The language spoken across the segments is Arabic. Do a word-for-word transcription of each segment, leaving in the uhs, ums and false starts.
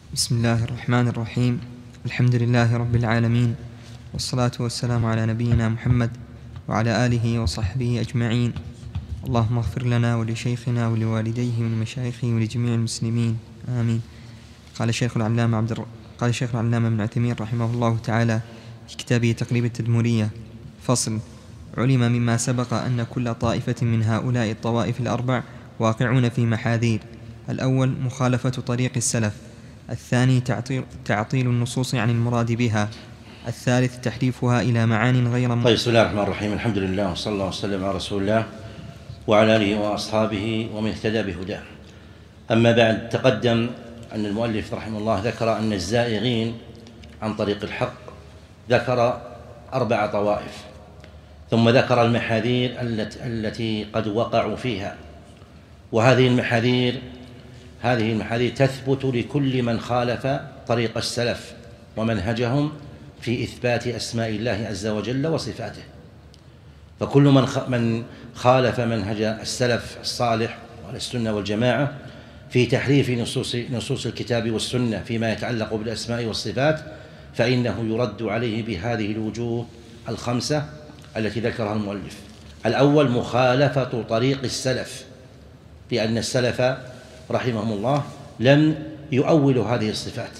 بسم الله الرحمن الرحيم. الحمد لله رب العالمين، والصلاة والسلام على نبينا محمد وعلى آله وصحبه أجمعين. اللهم اغفر لنا ولشيخنا ولوالديه ولمشايخه ولجميع المسلمين، آمين. قال الشيخ العلامة عبد الر... قال الشيخ العلامة ابن عثيمين رحمه الله تعالى في كتابه تقريب التدمرية: فصل. علم مما سبق أن كل طائفة من هؤلاء الطوائف الأربع واقعون في محاذير: الأول مخالفة طريق السلف، الثاني تعطيل, تعطيل النصوص عن المراد بها، الثالث تحريفها إلى معان غير م... طيب، بسم الله الرحمن الرحيم. الحمد لله وصلى الله وسلم على رسول الله وعلى آله وأصحابه ومن اهتدى بهداه. أما بعد، تقدم أن المؤلف رحمه الله ذكر أن الزائغين عن طريق الحق ذكر أربع طوائف، ثم ذكر المحاذير التي قد وقعوا فيها. وهذه المحاذير هذه المحاذير تثبت لكل من خالف طريق السلف ومنهجهم في إثبات أسماء الله عز وجل وصفاته. فكل من من خالف منهج السلف الصالح وعلى السنة والجماعة في تحريف نصوص نصوص الكتاب والسنة فيما يتعلق بالأسماء والصفات فإنه يرد عليه بهذه الوجوه الخمسة التي ذكرها المؤلف. الأول مخالفة طريق السلف، بأن السلف رحمهم الله لم يؤولوا هذه الصفات.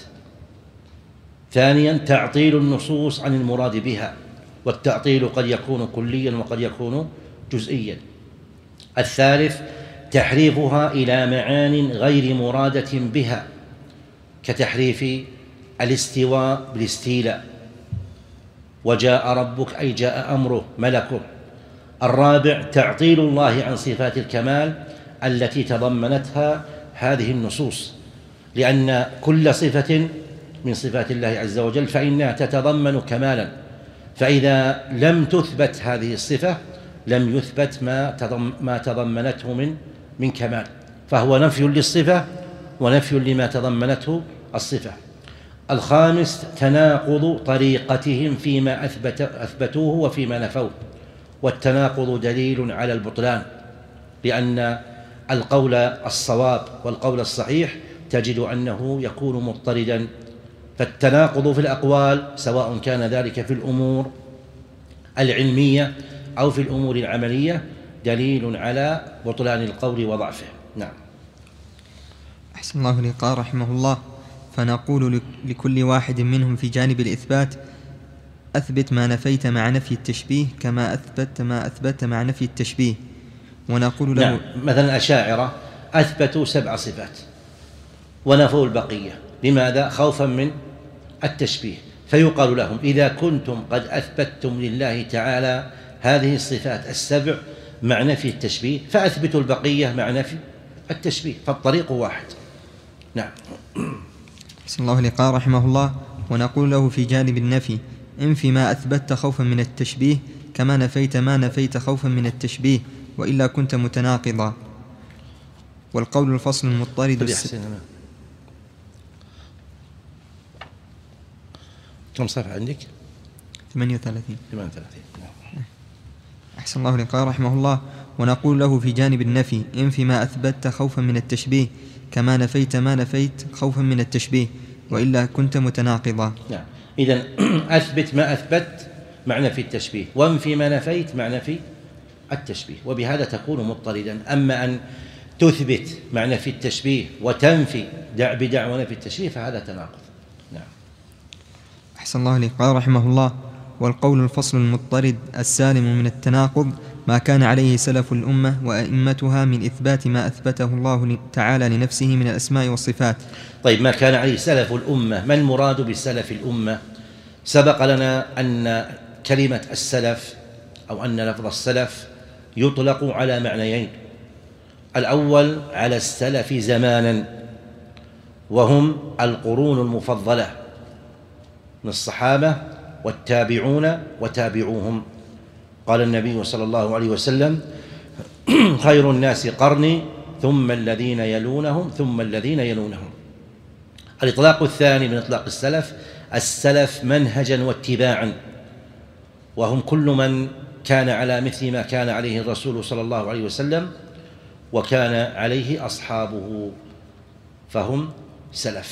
ثانيا تعطيل النصوص عن المراد بها، والتعطيل قد يكون كليا وقد يكون جزئيا. الثالث تحريفها إلى معان غير مرادة بها، كتحريف الاستواء بالاستيلاء، وجاء ربك أي جاء أمره ملكه. الرابع تعطيل الله عن صفات الكمال التي تضمنتها هذه النصوص، لأن كل صفة من صفات الله عز وجل فإنها تتضمن كمالا، فإذا لم تثبت هذه الصفة لم يثبت ما ما تضمنته من من كمال، فهو نفي للصفة ونفي لما تضمنته الصفة. الخامس تناقض طريقتهم فيما أثبت أثبتوه وفيما نفوه، والتناقض دليل على البطلان، لأن القول الصواب والقول الصحيح تجد أنه يكون مضطردا. فالتناقض في الأقوال سواء كان ذلك في الأمور العلمية أو في الأمور العملية دليل على بطلان القول وضعفه. نعم. أحسن الله إليك. قال رحمه الله: فنقول لكل واحد منهم في جانب الإثبات: أثبت ما نفيت مع نفي التشبيه كما أثبت ما أثبت مع نفي التشبيه. ونقول له: نعم. مثلا الأشاعرة أثبتوا سبع صفات ونفوا البقية، لماذا؟ خوفا من التشبيه. فيقال لهم: إذا كنتم قد أثبتتم لله تعالى هذه الصفات السبع مع نفي التشبيه فأثبتوا البقية مع نفي التشبيه، فالطريق واحد. نعم. أحسن الله إليك. قال رحمه الله: ونقول له في جانب النفي: انفي ما أثبت خوفا من التشبيه كما نفيت ما نفيت خوفا من التشبيه، وإلا كنت متناقضا. والقول الفصل المضطرد الس... كم صفحة عندك؟ ثمانية وثلاثين. ثمانية وثلاثين. أحسن الله إليك. قال رحمه الله: ونقول له في جانب النفي: انفي ما أثبت خوفا من التشبيه كما نفيت ما نفيت خوفا من التشبيه، وإلا كنت متناقضا. نعم. إذن أثبت ما أثبت مع نفي التشبيه، وانفي ما نفيت مع نفي التشبيه، وبهذا تكون مضطردا. أما أن تثبت مع نفي التشبيه وتنفي دع بدعوى نفي التشبيه فهذا تناقض. نعم. أحسن الله إليك. قال رحمه الله: والقول الفصل المضطرد السالم من التناقض ما كان عليه سلف الأمة وأئمتها من إثبات ما أثبته الله تعالى لنفسه من الأسماء والصفات. طيب، ما كان عليه سلف الأمة، ما المراد بسلف الأمة؟ سبق لنا أن كلمة السلف أو أن لفظ السلف يطلق على معنيين: الأول على السلف زمانا، وهم القرون المفضلة من الصحابة والتابعون وتابعوهم. قال النبي صلى الله عليه وسلم: خير الناس قرني ثم الذين يلونهم ثم الذين يلونهم. الإطلاق الثاني من إطلاق السلف: السلف منهجا واتباعا، وهم كل من كان على مثل ما كان عليه الرسول صلى الله عليه وسلم وكان عليه أصحابه، فهم سلف.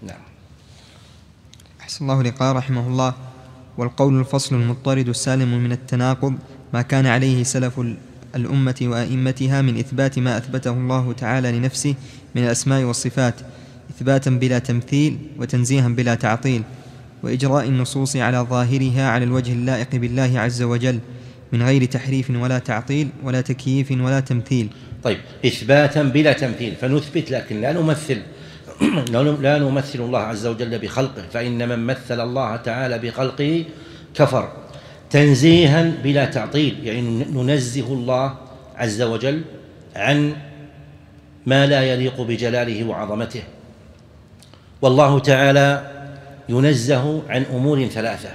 نعم. أحسن الله لقاء رحمه الله. والقول الفصل المضطرد السالم من التناقض ما كان عليه سلف الأمة وأئمتها من إثبات ما أثبته الله تعالى لنفسه من الأسماء والصفات إثباتا بلا تمثيل وتنزيها بلا تعطيل، وإجراء النصوص على ظاهرها على الوجه اللائق بالله عز وجل من غير تحريف ولا تعطيل ولا تكييف ولا تمثيل. طيب، إثباتا بلا تمثيل، فنثبت لكن لا نمثل لا نمثل الله عز وجل بخلقه، فإن من مثل الله تعالى بخلقه كفر. تنزيها بلا تعطيل، يعني ننزه الله عز وجل عن ما لا يليق بجلاله وعظمته. والله تعالى ينزه عن أمور ثلاثة: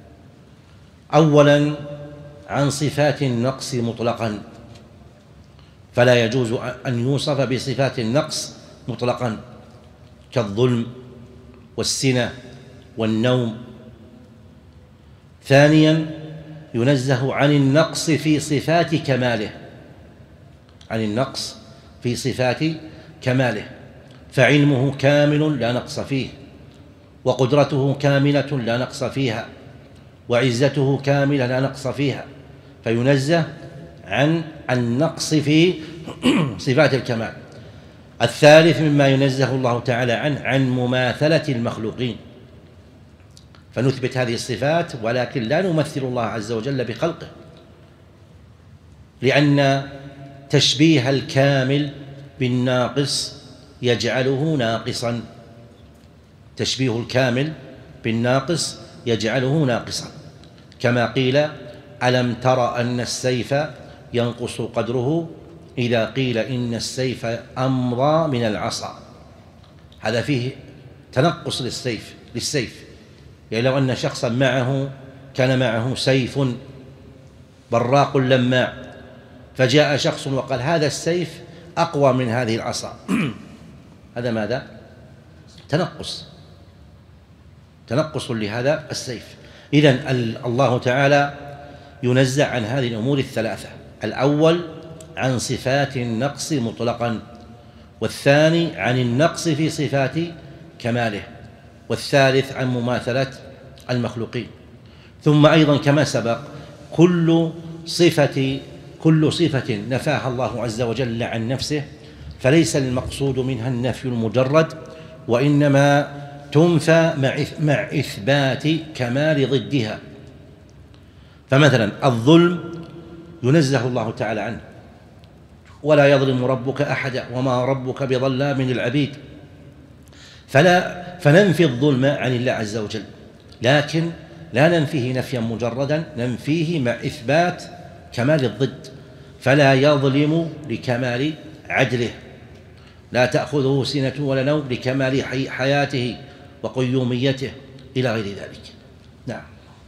أولا عن صفات النقص مطلقا، فلا يجوز أن يوصف بصفات النقص مطلقا كالظلم والسنة والنوم. ثانيا ينزه عن النقص في صفات كماله، عن النقص في صفات كماله، فعلمه كامل لا نقص فيه، وقدرته كاملة لا نقص فيها، وعزته كاملة لا نقص فيها، فينزه عن النقص في صفات الكمال. الثالث مما ينزه الله تعالى عنه عن مماثلة المخلوقين، فنثبت هذه الصفات ولكن لا نمثل الله عز وجل بخلقه، لأن تشبيه الكامل بالناقص يجعله ناقصا، تشبيه الكامل بالناقص يجعله ناقصا، كما قيل: ألم تر أن السيف ينقص قدره إذا قيل إن السيف أمضى من العصا. هذا فيه تنقص للسيف للسيف يعني لو أن شخصا معه كان معه سيف براق لماع، فجاء شخص وقال هذا السيف أقوى من هذه العصا، هذا ماذا؟ تنقص تنقص لهذا السيف. إذن الله تعالى ينزع عن هذه الأمور الثلاثة: الأول عن صفات النقص مطلقا، والثاني عن النقص في صفات كماله، والثالث عن مماثلة المخلوقين. ثم أيضا كما سبق كل صفة كل صفة نفاها الله عز وجل عن نفسه فليس المقصود منها النفي المجرد، وإنما تنفى مع إثبات كمال ضدها. فمثلا الظلم ينزه الله تعالى عنه: ولا يظلم ربك أحدا وما ربك بظلام للعبيد، فلا فننفي الظلم عن الله عز وجل، لكن لا ننفيه نفيا مجردا، ننفيه مع إثبات كمال الضد، فلا يظلم لكمال عدله، لا تأخذه سنة ولا نوم لكمال حياته وقيوميته إلى غير ذلك. نعم.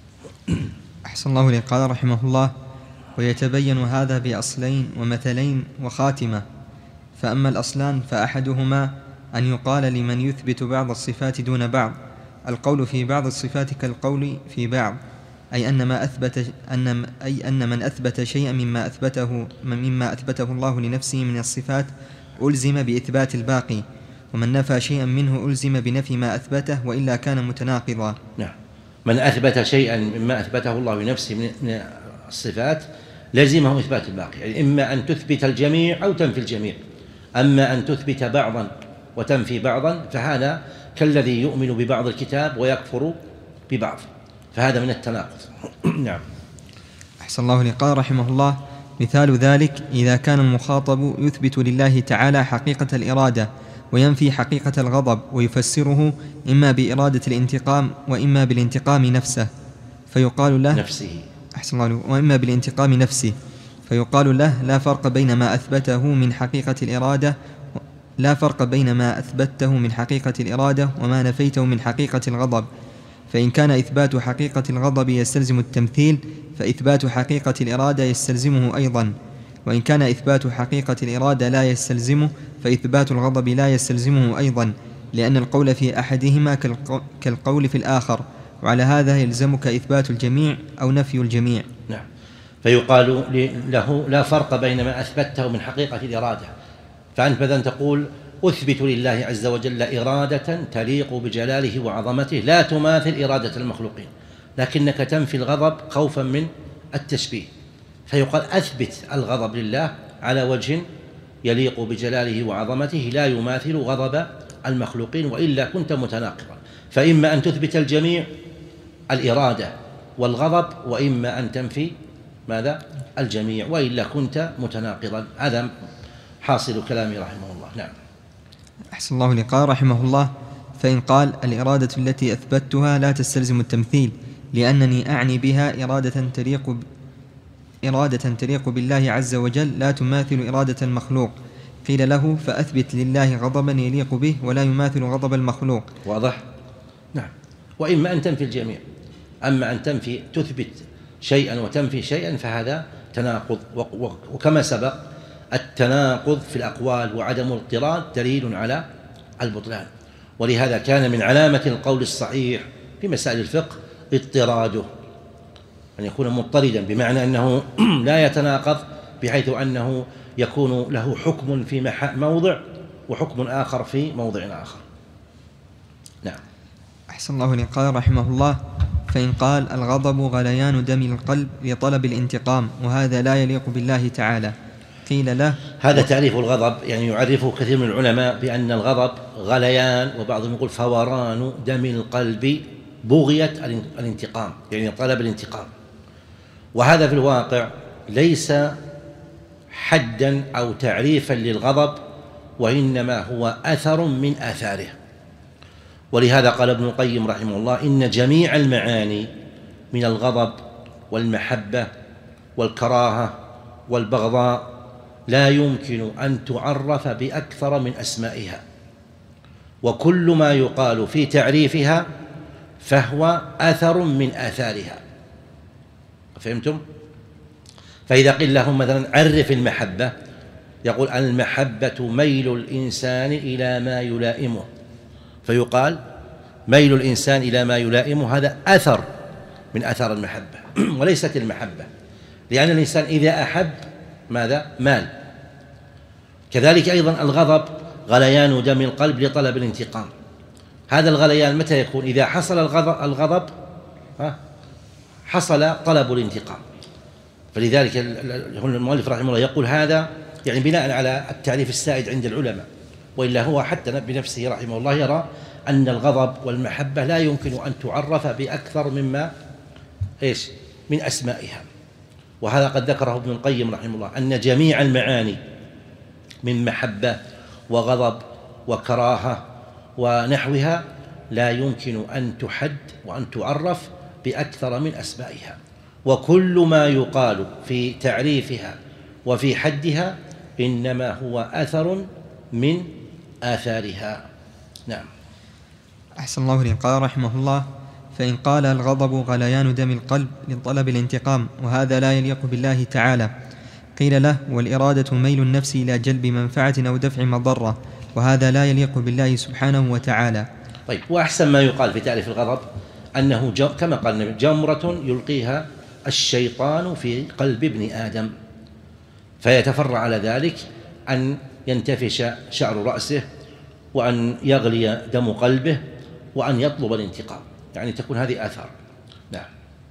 أحسن الله إليك. قال رحمه الله: ويتبين هذا بأصلين ومثلين وخاتمة. فأما الأصلان فأحدهما أن يقال لمن يثبت بعض الصفات دون بعض: القول في بعض الصفات كالقول في بعض، أي أن ما أثبت أن أي أن من أثبت شيئا مما أثبته مما أثبته الله لنفسه من الصفات ألزم بإثبات الباقي، ومن نفى شيئا منه ألزم بنفي ما أثبته وإلا كان متناقضا. نعم. من أثبت شيئا مما أثبته الله لنفسه من الصفات لزمه إثبات الباقي، يعني إما أن تثبت الجميع أو تنفي الجميع. أما أن تثبت بعضا وتنفي بعضا فهذا كالذي يؤمن ببعض الكتاب ويكفر ببعض، فهذا من التناقض. نعم. أحسن الله إليك. قال رحمه الله: مثال ذلك إذا كان المخاطب يثبت لله تعالى حقيقة الإرادة وينفي حقيقة الغضب، ويفسره إما بإرادة الانتقام وإما بالانتقام نفسه، فيقال له نفسه أحسن الله عليك. وإما بالانتقام نفسه، فيقال له: لا فرق بين ما أثبته من حقيقة الإرادة لا فرق بين ما أثبته من حقيقة الإرادة وما نفيته من حقيقة الغضب. فإن كان إثبات حقيقة الغضب يستلزم التمثيل فإثبات حقيقة الإرادة يستلزمه أيضا، وإن كان إثبات حقيقة الإرادة لا يستلزمه فإثبات الغضب لا يستلزمه أيضا، لأن القول في أحدهما كالقول في الآخر، وعلى هذا يلزمك إثبات الجميع أو نفي الجميع. نعم. فيقال له: لا فرق بين ما أثبته من حقيقة الإرادة، فأنت مثلا تقول أثبت لله عز وجل إرادة تليق بجلاله وعظمته لا تماثل إرادة المخلوقين، لكنك تنفي الغضب خوفا من التشبيه، فيقال أثبت الغضب لله على وجه يليق بجلاله وعظمته لا يماثل غضب المخلوقين، وإلا كنت متناقضا. فإما أن تثبت الجميع الإرادة والغضب، وإما أن تنفي ماذا؟ الجميع، وإلا كنت متناقضا. هذا حاصل كلامي رحمه الله. نعم. أحسن الله لقاء رحمه الله. فإن قال الإرادة التي أثبتها لا تستلزم التمثيل لأنني أعني بها إرادة تليق ب... إرادة تليق بالله عز وجل لا تماثل إرادة المخلوق، قيل له فأثبت لله غضبا يليق به ولا يماثل غضب المخلوق. واضح؟ نعم. وإما أن تنفي الجميع، أما أن تنفي تثبت شيئا وتنفي شيئا فهذا تناقض، وكما سبق التناقض في الأقوال وعدم الاضطراد دليل على البطلان، ولهذا كان من علامة القول الصحيح في مسائل الفقه اضطراده، أن يكون مضطردا بمعنى أنه لا يتناقض بحيث أنه يكون له حكم في موضع وحكم آخر في موضع آخر. نعم. أحسن الله لقاء رحمه الله. فإن قال الغضب غليان دم القلب لطلب الانتقام وهذا لا يليق بالله تعالى، قيل له هذا تعريف الغضب، يعني يعرفه كثير من العلماء بأن الغضب غليان، وبعضهم يقول فوران دم القلب بغية الانتقام، يعني طلب الانتقام. وهذا في الواقع ليس حدا أو تعريفا للغضب، وإنما هو أثر من آثاره. ولهذا قال ابن القيم رحمه الله إن جميع المعاني من الغضب والمحبة والكراهة والبغضاء لا يمكن أن تعرف بأكثر من أسمائها، وكل ما يقال في تعريفها فهو أثر من آثارها. فهمتم؟ فإذا قيل لهم مثلا عرف المحبة، يقول المحبة ميل الإنسان إلى ما يلائمه، فيقال ميل الإنسان إلى ما يلائمه هذا أثر من أثار المحبة وليست المحبة، لأن الإنسان إذا أحب ماذا؟ مال. كذلك أيضا الغضب غليان دم القلب لطلب الانتقام. هذا الغليان متى يكون؟ إذا حصل الغضب, الغضب حصل طلب الانتقام. فلذلك المؤلف رحمه الله يقول هذا يعني بناء على التعريف السائد عند العلماء، وإلا هو حتى بنفسه رحمه الله يرى أن الغضب والمحبة لا يمكن أن تعرف بأكثر مما إيش من أسمائها. وهذا قد ذكره ابن القيم رحمه الله أن جميع المعاني من محبة وغضب وكراهة ونحوها لا يمكن أن تحد وأن تعرف بأكثر من أسمائها، وكل ما يقال في تعريفها وفي حدها إنما هو أثر من آثارها. نعم. أحسن الله لقاء رحمه الله. فإن قال الغضب غليان دم القلب لطلب الانتقام وهذا لا يليق بالله تعالى، قيل له والإرادة ميل النفس إلى جلب منفعة أو دفع مضرة وهذا لا يليق بالله سبحانه وتعالى. طيب، وأحسن ما يقال في تعريف الغضب أنه كما قال النبي جمرة يلقيها الشيطان في قلب ابن آدم، فيتفرع على ذلك أن ينتفش شعر رأسه وأن يغلي دم قلبه وأن يطلب الانتقام، يعني تكون هذه آثار. نعم.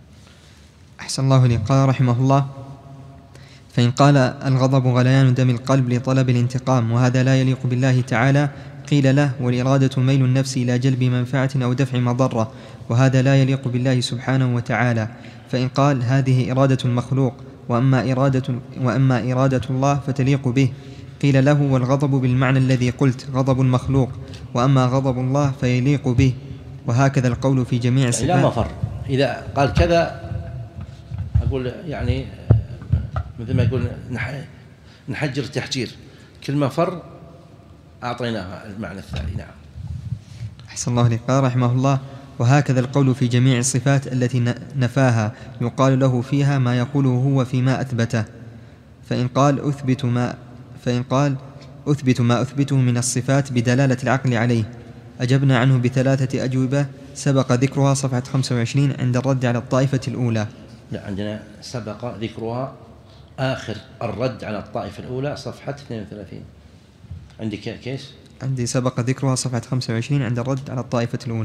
أحسن الله لقاء رحمه الله. فإن قال الغضب غليان دم القلب لطلب الانتقام وهذا لا يليق بالله تعالى، قيل له والإرادة ميل النفس إلى جلب منفعة أو دفع مضرة وهذا لا يليق بالله سبحانه وتعالى. فإن قال هذه إرادة المخلوق وأما إرادة, وأما إرادة الله فتليق به، قيل له والغضب بالمعنى الذي قلت غضب المخلوق وأما غضب الله فيليق به، وهكذا القول في جميع الصفات. لا مفر، إذا قال كذا أقول يعني مثل ما يقول نحجر تحجير، كل ما فر أعطيناها المعنى الثاني. نعم. أحسن الله لقاء رحمه الله. وهكذا القول في جميع الصفات التي نفاها يقال له فيها ما يقوله هو فيما أثبته. فإن قال أثبت ما فإن قال أثبت ما أثبته من الصفات بدلالة العقل عليه، أجبنا عنه بثلاثة أجوبة سبق ذكرها صفحة خمسة وعشرين عند الرد على الطائفة الأولى. لا، عندنا سبق ذكرها آخر الرد على الطائفة الأولى صفحة اثنين وثلاثين. عندك كيش؟ عندي سبق ذكرها صفحة خمسة وعشرين عند الرد على الطائفة الأولى.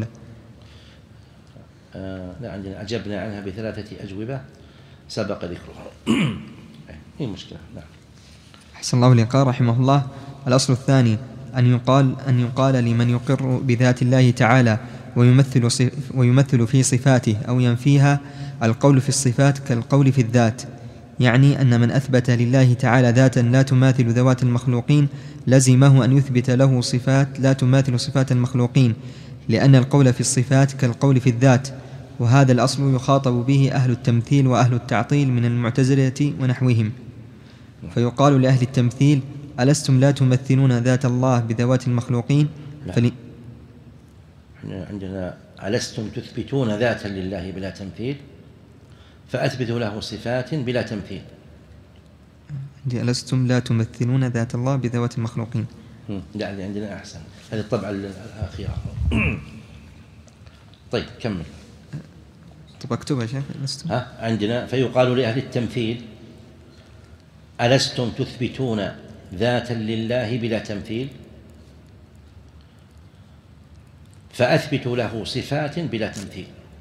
آه لا، عندنا أجبنا عنها بثلاثة أجوبة سبق ذكرها. هي مشكلة. نعم. أحسن الله إليك. رحمه الله: الأصل الثاني أن يقال أن يقال لمن يقر بذات الله تعالى ويمثل ويمثل في صفاته أو ينفيها القول في الصفات كالقول في الذات، يعني أن من أثبت لله تعالى ذاتا لا تماثل ذوات المخلوقين لزمه أن يثبت له صفات لا تماثل صفات المخلوقين، لأن القول في الصفات كالقول في الذات، وهذا الأصل يخاطب به أهل التمثيل وأهل التعطيل من المعتزلة ونحوهم. فيقال لأهل التمثيل: ألستم لا تمثلون ذات الله بذوات المخلوقين؟ فل... عندنا ألستم تثبتون ذاتا لله بلا تمثيل، فأثبتوا له صفات بلا تمثيل. عندي ألستم لا تمثلون ذات الله بذوات المخلوقين. لا، اللي عندنا أحسن، هذه الطبعة الأخيرة. طيب كمل. طب اكتبها يا شيخ. ألستم ها عندنا فيقال لأهل التمثيل: ألستم تثبتون ذاتا لله بلا تمثيل، فأثبتوا له صفات بلا تمثيل.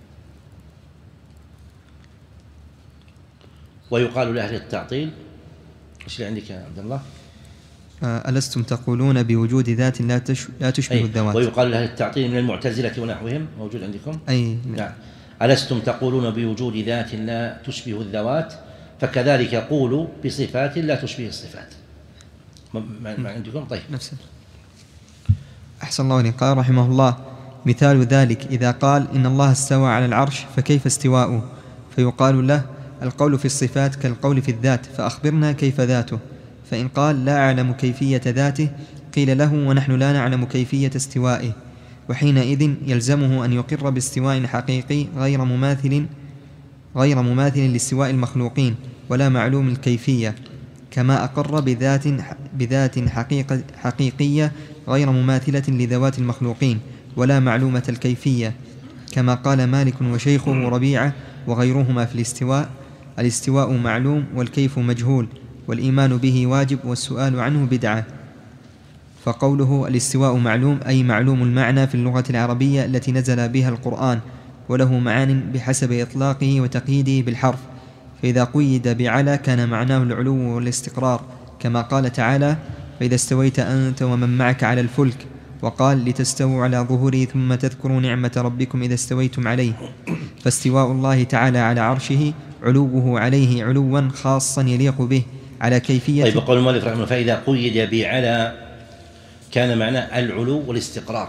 ويقال لأهل التعطيل: ايش اللي عندك يا عبد الله؟ ألستم تقولون بوجود ذات لا لا تشبه الذوات. ويقال لأهل التعطيل من المعتزلة ونحوهم، موجود عندكم؟ أي نعم. ألستم تقولون بوجود ذات لا تشبه الذوات، فكذلك قولوا بصفات لا تشبه الصفات. ما عندكم؟ طيب. نفس. أحسن الله إليك. قال رحمه الله: مثال ذلك إذا قال إن الله استوى على العرش فكيف استواؤه؟ فيقال له: القول في الصفات كالقول في الذات، فأخبرنا كيف ذاته. فإن قال: لا أعلم كيفية ذاته، قيل له: ونحن لا نعلم كيفية استوائه. وحينئذ يلزمه أن يقر باستواء حقيقي غير مماثل غير مماثل لاستواء المخلوقين ولا معلوم الكيفية، كما أقر بذات بذات حقيقة حقيقية غير مماثلة لذوات المخلوقين ولا معلومة الكيفية، كما قال مالك وشيخه ربيعة وغيرهما في الاستواء: الاستواء معلوم والكيف مجهول، والإيمان به واجب والسؤال عنه بدعة. فقوله الاستواء معلوم أي معلوم المعنى في اللغة العربية التي نزل بها القرآن، وله معان بحسب إطلاقه وتقييده بالحرف، فإذا قيد بعلى كان معناه العلو والاستقرار، كما قال تعالى: فإذا استويت أنت ومن معك على الفلك، وقال: لتستووا على ظهوره ثم تذكروا نعمة ربكم إذا استويتم عليه. فاستواء الله تعالى على عرشه علوه عليه علوا خاصا يليق به على كيفية. طيب يقول المؤلف رحمه الله: فإذا قيد بعلى كان معناه العلو والاستقرار.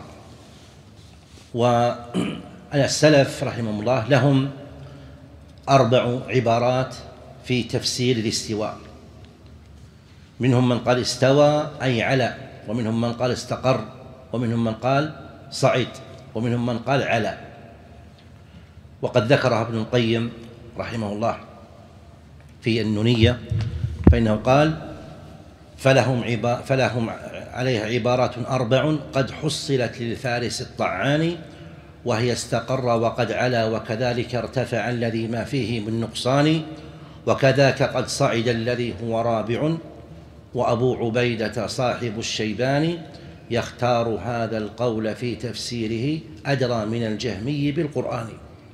والسلف رحمهم الله لهم أربع عبارات في تفسير الاستواء. منهم من قال استوى أي على، ومنهم من قال استقر، ومنهم من قال صعد، ومنهم من قال على. وقد ذكرها ابن القيم رحمه الله في النونية، فإنه قال: فلهم, عبا فلهم عليها عبارات أربع قد حصلت للفارس الطعان، وهي استقر وقد علا وكذلك ارتفع الذي ما فيه من نقصان، وكذاك قد صعد الذي هو رابع، وأبو عبيدة صاحب الشيبان يختار هذا القول في تفسيره أدرى من الجهمي بالقرآن.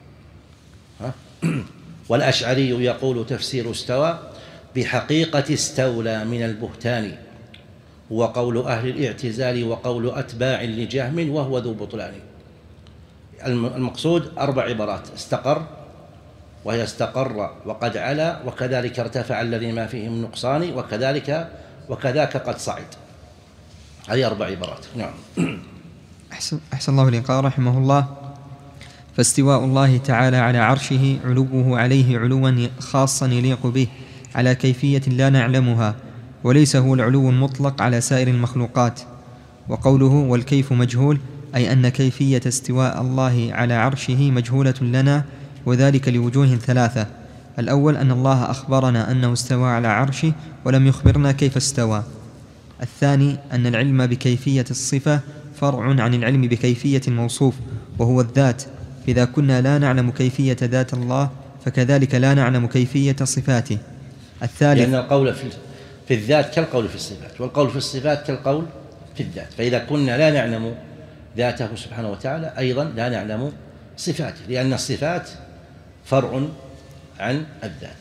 والأشعري يقول تفسير استوى بحقيقة استولى من البهتان، هو قول أهل الاعتزال وقول أتباع لجهم وهو ذو بطلان. المقصود أربع عبارات: استقر، وهي استقر وقد علا، وكذلك ارتفع الذي ما فيه من نقصان، وكذلك وكذاك قد صعد. هذه أربع عبارات. نعم. أحسن, أحسن الله إليك. قال رحمه الله: فاستواء الله تعالى على عرشه علوه عليه علوا خاصا يليق به على كيفية لا نعلمها، وليس هو العلو المطلق على سائر المخلوقات. وقوله والكيف مجهول أي أن كيفية استواء الله على عرشه مجهولة لنا، وذلك لوجوه ثلاثة: الأول أن الله أخبرنا أنه استوى على عرشه ولم يخبرنا كيف استوى. الثاني أن العلم بكيفية الصفة فرع عن العلم بكيفية الموصوف وهو الذات، إذا كنا لا نعلم كيفية ذات الله فكذلك لا نعلم كيفية صفاته. الثالث لأن القول في الذات كالقول في الصفات، والقول في الصفات كالقول في الذات. فإذا كنا لا نعلم ذاته سبحانه وتعالى أيضا لا نعلم صفاته، لأن الصفات فرع عن الذات.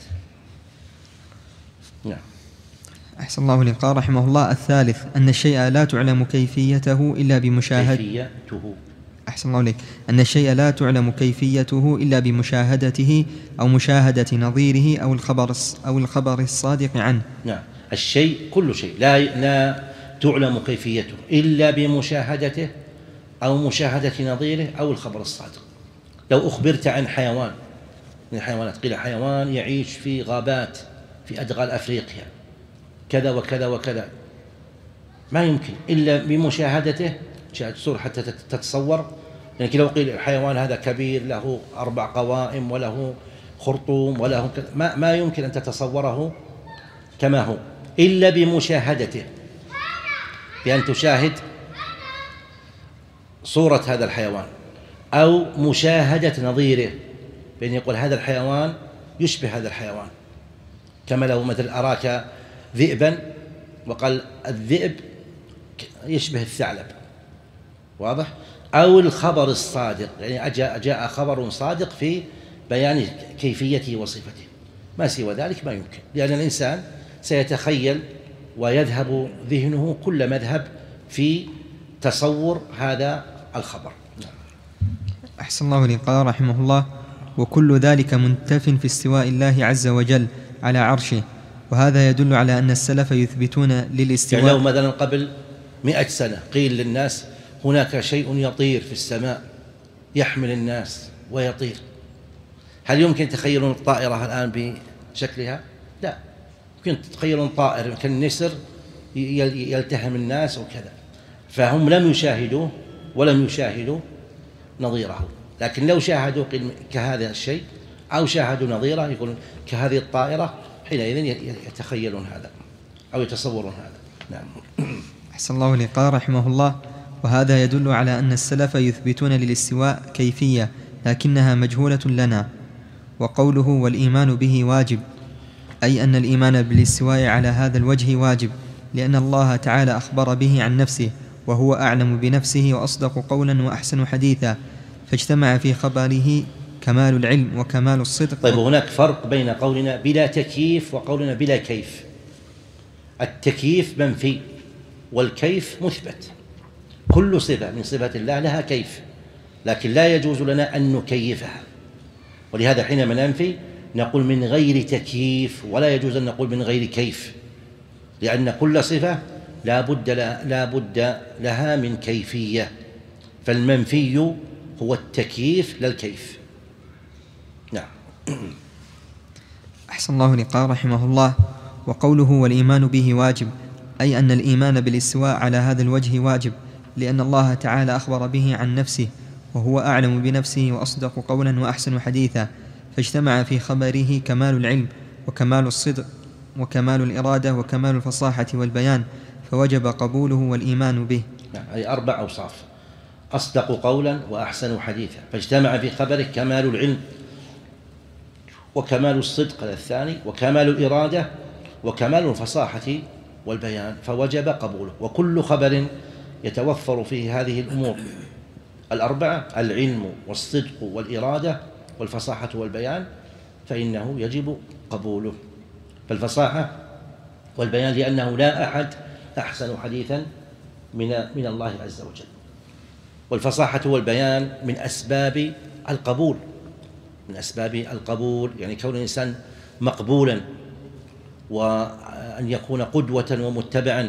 نعم. أحسن الله إليك. قال رحمه الله: الثالث أن الشيء لا تعلم كيفيته إلا بمشاهدة كيفيته أحسن الله إليك. أن الشيء لا تعلم كيفيته إلا بمشاهدته أو مشاهدة نظيره أو الخبر أو الخبر الصادق عنه. نعم. الشيء كل شيء لا لا تعلم كيفيته إلا بمشاهدته أو مشاهدة نظيره أو الخبر الصادق. لو أخبرت عن حيوان من الحيوانات، قيل حيوان يعيش في غابات في أدغال أفريقيا كذا وكذا وكذا، ما يمكن إلا بمشاهدته تشاهد صورة حتى تتصور. يعني لو قيل الحيوان هذا كبير له أربع قوائم وله خرطوم وله كذا، ما, ما يمكن أن تتصوره كما هو إلا بمشاهدته، بأن تشاهد صورة هذا الحيوان أو مشاهدة نظيره، بأن يقول هذا الحيوان يشبه هذا الحيوان، كما لو مثل أراك ذئبا وقال الذئب يشبه الثعلب، واضح؟ أو الخبر الصادق، يعني جاء, جاء خبر صادق في بيان كيفيته وصفته. ما سوى ذلك ما يمكن، لأن الإنسان سيتخيل ويذهب ذهنه كل مذهب في تصور هذا الخبر. أحسن الله إليك. قال رحمه الله: وكل ذلك منتف في استواء الله عز وجل على عرشه، وهذا يدل على أن السلف يثبتون للاستواء. يعني لو مثلا قبل مئة سنة قيل للناس هناك شيء يطير في السماء يحمل الناس ويطير، هل يمكن تخيلون الطائرة الآن بشكلها؟ لا يمكن تتخيلون طائر كالنسر يلتهم الناس وكذا، فهم لم يشاهدوه ولم يشاهدوا نظيره. لكن لو شاهدوا كهذا الشيء أو شاهدوا نظيره يقولون كهذه الطائرة، حينئذ يتخيلون هذا أو يتصورون هذا. نعم. أحسن الله إليك. قال رحمه الله: وهذا يدل على أن السلف يثبتون للاستواء كيفية لكنها مجهولة لنا. وقوله والإيمان به واجب، أي أن الإيمان بالاستواء على هذا الوجه واجب، لأن الله تعالى أخبر به عن نفسه، وهو أعلم بنفسه وأصدق قولا وأحسن حديثا، فاجتمع في خبره كمال العلم وكمال الصدق. طيب، هناك فرق بين قولنا بلا تكييف وقولنا بلا كيف. التكييف منفي والكيف مثبت. كل صفة من صفات الله لها كيف، لكن لا يجوز لنا أن نكيفها، ولهذا حينما ننفي نقول من غير تكييف، ولا يجوز أن نقول من غير كيف، لأن كل صفة لا بد لا بد لها من كيفية، فالمنفي هو التكييف لا الكيف. نعم. أحسن الله إليك. قال رحمه الله: وقوله والإيمان به واجب، أي أن الإيمان بالاستواء على هذا الوجه واجب، لأن الله تعالى أخبر به عن نفسه، وهو أعلم بنفسه وأصدق قولا وأحسن حديثا، فاجتمع في خبره كمال العلم وكمال الصدق وكمال الإرادة وكمال الفصاحة والبيان، فوجب قبوله والإيمان به. نعم، أي أربع أوصاف: أصدق قولا وأحسن حديثا، فاجتمع في خبره كمال العلم وكمال الصدق الثاني وكمال الإرادة وكمال الفصاحة والبيان، فوجب قبوله. وكل خبر يتوفر فيه هذه الأمور الأربعة، العلم والصدق والإرادة والفصاحة والبيان، فإنه يجب قبوله. فالفصاحة والبيان لأنه لا أحد أحسن حديثا من من الله عز وجل، والفصاحة والبيان من أسباب القبول، من أسباب القبول يعني كون الإنسان مقبولا، وأن يكون قدوة ومتبعا.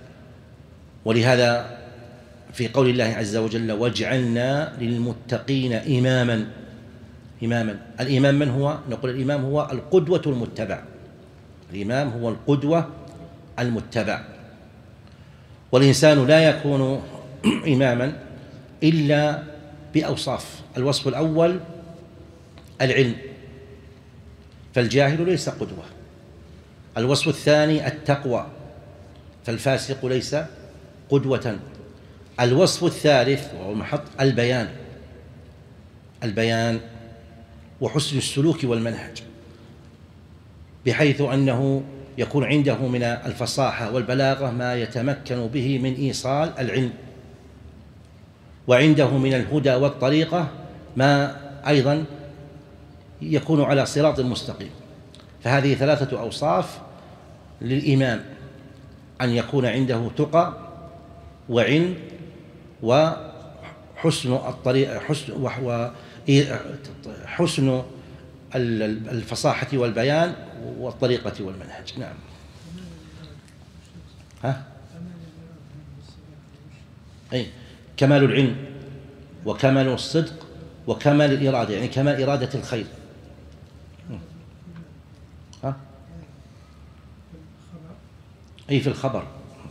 ولهذا في قول الله عز وجل: واجعلنا للمتقين إماما. إماما، الإمام من هو؟ نقول الإمام هو القدوة المتبع، الإمام هو القدوة المتبع. والإنسان لا يكون إماما إلا بأوصاف. الوصف الأول العلم، فالجاهل ليس قدوة. الوصف الثاني التقوى، فالفاسق ليس قدوة. الوصف الثالث وهو محط البيان، البيان وحسن السلوك والمنهج، بحيث أنه يكون عنده من الفصاحة والبلاغة ما يتمكن به من إيصال العلم، وعنده من الهدى والطريقة ما أيضا يكون على صراط مستقيم. فهذه ثلاثة أوصاف للإمام: أن يكون عنده تقى وعلم وحسن الطريق حسن وحسن الفصاحة والبيان والطريقة والمنهج. نعم. ها؟ أي كمال العلم وكمال الصدق وكمال الإرادة، يعني كمال إرادة الخير. ها؟ أي في الخبر.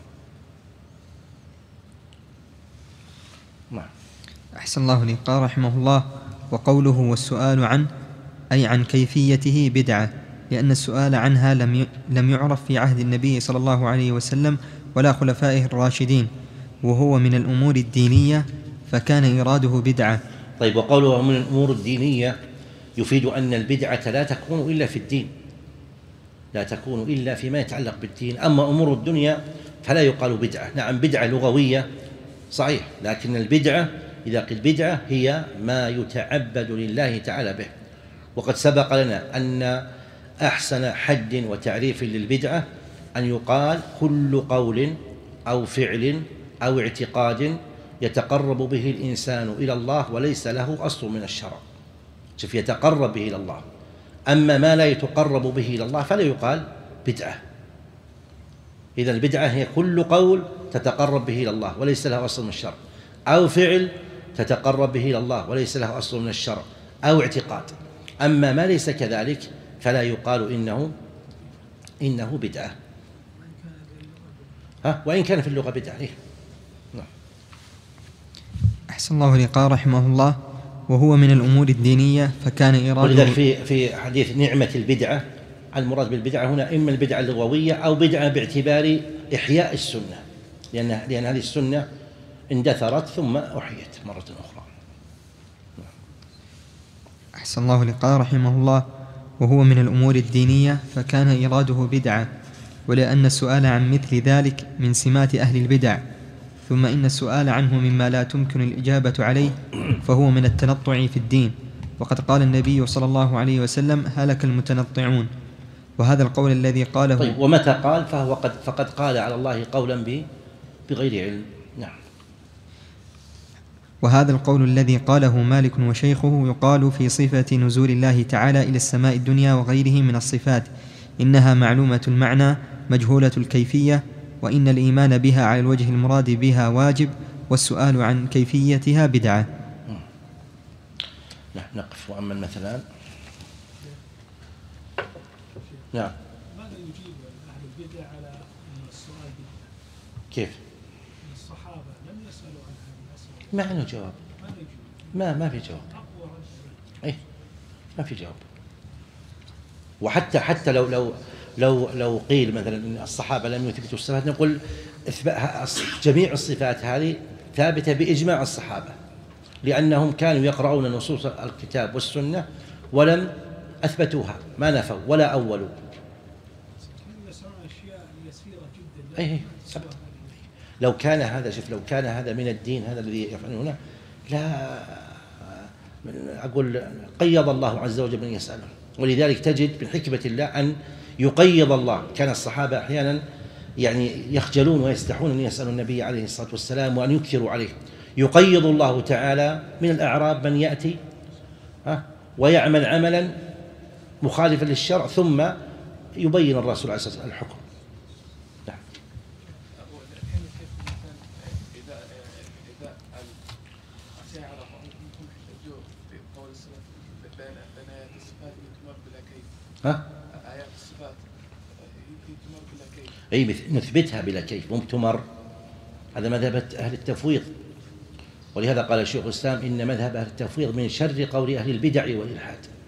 نعم. أحسن الله إليك. قال رحمه الله: وقوله والسؤال عنه أي عن كيفيته بدعة، لأن السؤال عنها لم لم يعرف في عهد النبي صلى الله عليه وسلم ولا خلفائه الراشدين، وهو من الأمور الدينية فكان إراده بدعة. طيب، وقوله من الأمور الدينية يفيد أن البدعة لا تكون إلا في الدين، لا تكون إلا فيما يتعلق بالدين. أما أمور الدنيا فلا يقال بدعة. نعم، بدعة لغوية صحيح، لكن البدعة إذا قيل بدعة هي ما يتعبد لله تعالى به. وقد سبق لنا أن أحسن حد وتعريف للبدعة أن يقال كل قول أو فعل أو اعتقاد يتقرب به الإنسان إلى الله وليس له أصل من الشرع. شوف، يتقرب به إلى الله. أما ما لا يتقرب به إلى الله فلا يقال بدعة. إذا البدعة هي كل قول تتقرب به إلى الله وليس له أصل من الشرع، أو فعل تتقرب به إلى الله وليس له أصل من الشرع، أو اعتقاد. أما ما ليس كذلك فلا يقال إنه إنه بدعة. ها؟ وإن كان في اللغة بدعة. نعم. أحسن الله إليك. قال رحمه الله: وهو من الأمور الدينية فكان إراده. ولذلك في في حديث نعمة البدعة، المراد بالبدعة هنا إما البدعة اللغوية أو بدعة باعتبار إحياء السنة، لأن لأن هذه السنة اندثرت ثم أحيت مرة أخرى. أحسن الله إليك. قال رحمه الله: وهو من الأمور الدينية فكان إراده بدعة، ولأن السؤال عن مثل ذلك من سمات أهل البدع، ثم إن السؤال عنه مما لا تمكن الإجابة عليه فهو من التنطع في الدين. وقد قال النبي صلى الله عليه وسلم: هلك المتنطعون. وهذا القول الذي قاله. طيب، ومتى قال فهو قد فقد قال على الله قولا بغير علم. نعم. وهذا القول الذي قاله مالك وشيخه يقال في صفة نزول الله تعالى إلى السماء الدنيا وغيره من الصفات: إنها معلومة المعنى مجهولة الكيفية، وإن الإيمان بها على الوجه المراد بها واجب، والسؤال عن كيفيتها بدعة. نعم، نقف. وأما المثلان. نعم. ماذا يجيب أهل البدع على أن السؤال بدعة؟ كيف؟ الصحابة لم يسألوا عن هذه المسألة. ما عنده جواب. ما ما في جواب. أي ما في جواب. وحتى حتى لو لو لو لو قيل مثلا ان الصحابه لم يثبتوا الصفات، نقول جميع الصفات هذه ثابته باجماع الصحابه، لانهم كانوا يقرؤون نصوص الكتاب والسنه ولم اثبتوها، ما نفوا ولا اولوا. اي لو كان هذا شوف لو كان هذا من الدين، هذا الذي يفعلونه، لا اقول قيض الله عز وجل من يساله. ولذلك تجد من حكمة الله أن يقيض الله. كان الصحابة أحيانا يعني يخجلون ويستحون أن يسألوا النبي عليه الصلاة والسلام وأن يكثروا عليه. يقيض الله تعالى من الأعراب من يأتي ويعمل عملا مخالفا للشرع ثم يبين الرسول عليه الصلاة والسلام الحكم. نعم. ها؟ آيات الصفات تمر بلا كيف. أي نثبتها بلا كيف، مو تمر. هذا مذهب أهل التفويض، ولهذا قال الشيخ الإسلام: إن مذهب أهل التفويض من شر قول أهل البدع والإلحاد.